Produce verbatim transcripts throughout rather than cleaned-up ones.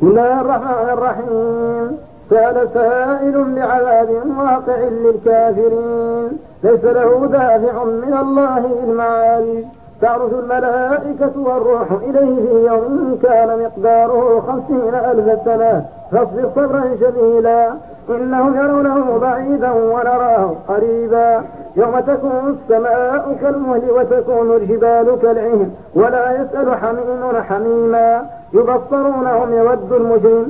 بسم الله الرحمن الرحيم. سأل سائل بعذاب واقع للكافرين ليس له دافع من الله المعارج. تعرج الملائكة والروح إليه في يوم كان مقداره خمسين ألف سنة فاصبر صبرا جميلا إنهم يرونه بعيدا ونراه قريبا. يوم تكون السماء كالمهل وتكون الجبال كالعهن ولا يسأل حميم حميما. يبصرونهم يود المجرم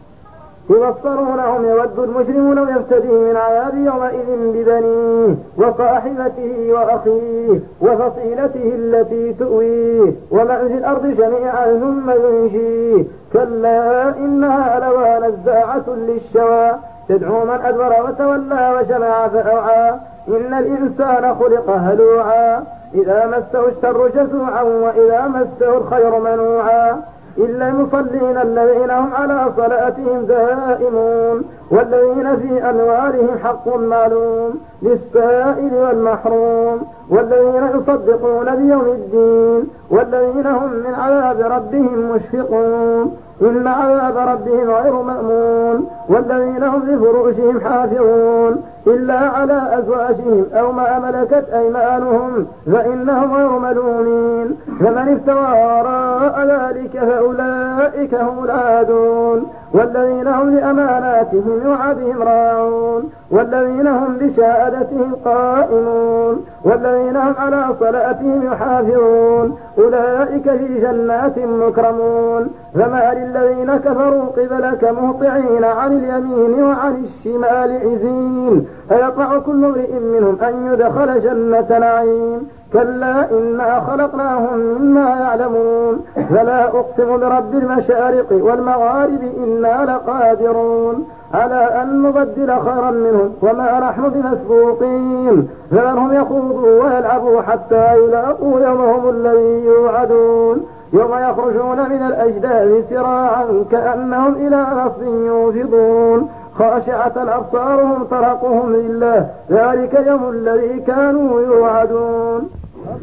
يبصرونهم يود المجرم لو يفتدي من عذاب يومئذ ببنيه وصاحبته وأخيه وفصيلته التي تؤويه ومن في الأرض جميعا ثم ينجيه. كلا إنها لوى نزاعة للشوى تدعو من أدبر وتولى وجمع فأوعى. إن الإنسان خلق هلوعا إذا مسه الشر جزوعا وإذا مسه الخير منوعا. إلا المصلين الذين هم على صلاتهم دائمون والذين في أموالهم حق معلوم للسائل والمحروم والذين يصدقون بيوم الدين والذين هم من عذاب ربهم مشفقون إن عذاب ربهم غير مأمون والذين هم لفروجهم حافظون إلا على أزواجهم أو ما ملكت أيمانهم فإنهم غير ملومين. فمن افتوى وراء ذلك فأولئك هم العادون والذين هم لأماناتهم وعدهم راعون والذين هم بشهادتهم قائمون والذين هم على صلاتهم يحافظون أولئك في جنات مكرمون. فما للذين كفروا قبلك مهطعين عن اليمين وعن الشمال عزين أيطمع كل امرئ منهم أن يدخل جنة نعيم. كلا إنا خلقناهم مما يعلمون فلا أقسم برب المشارق والمغارب إنا لقادرون على أن نبدل خيرا منهم وما نحن بمسبوقين. فذرهم يخوضوا ويلعبوا حتى يلاقوا يومهم الذي يوعدون يوم يخرجون من الأجداث سراعا كأنهم إلى نصب يوفضون خاشعة أبصارهم ترهقهم ذلة ذلك يوم الذي كانوا يوعدون.